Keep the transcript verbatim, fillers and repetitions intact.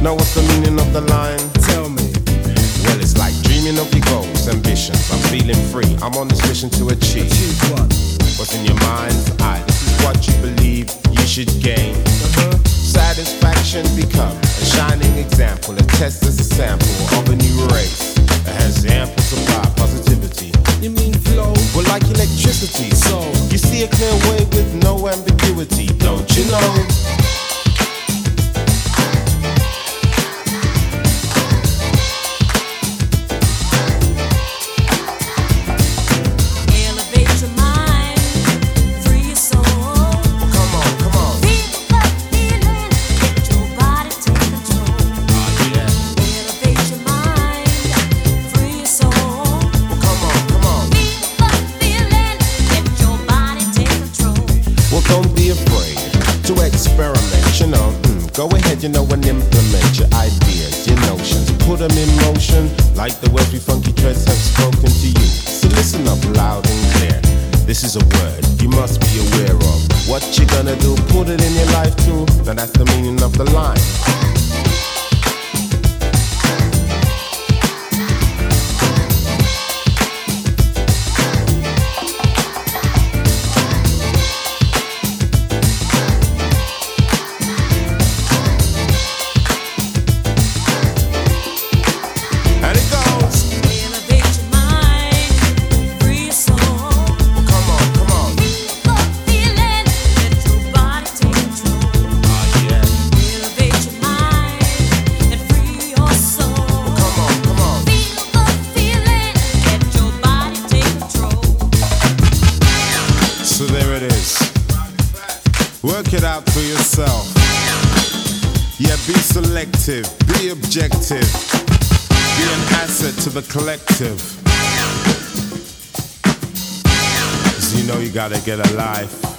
Know what's the meaning of the line? Tell me. Well, it's like dreaming of your goals, ambitions. I'm feeling free. I'm on this mission to achieve. Achieve what? What's in your mind's eye? This is what you believe you should gain. Uh-huh. Satisfaction become a shining example, a test as a sample of a new race that has ample supply, positivity. You mean flow? Well, like electricity. So you see a clear way with no ambiguity, don't you know? Go ahead, you know, and implement your ideas, your notions. Put them in motion, like the words we funky dreads have spoken to you. So listen up loud and clear. This is a word you must be aware of. What you gonna do, put it in your life too. Now that's the meaning of the line. Work it out for yourself. Yeah, be selective, be objective, be an asset to the collective. So you know you gotta get a life.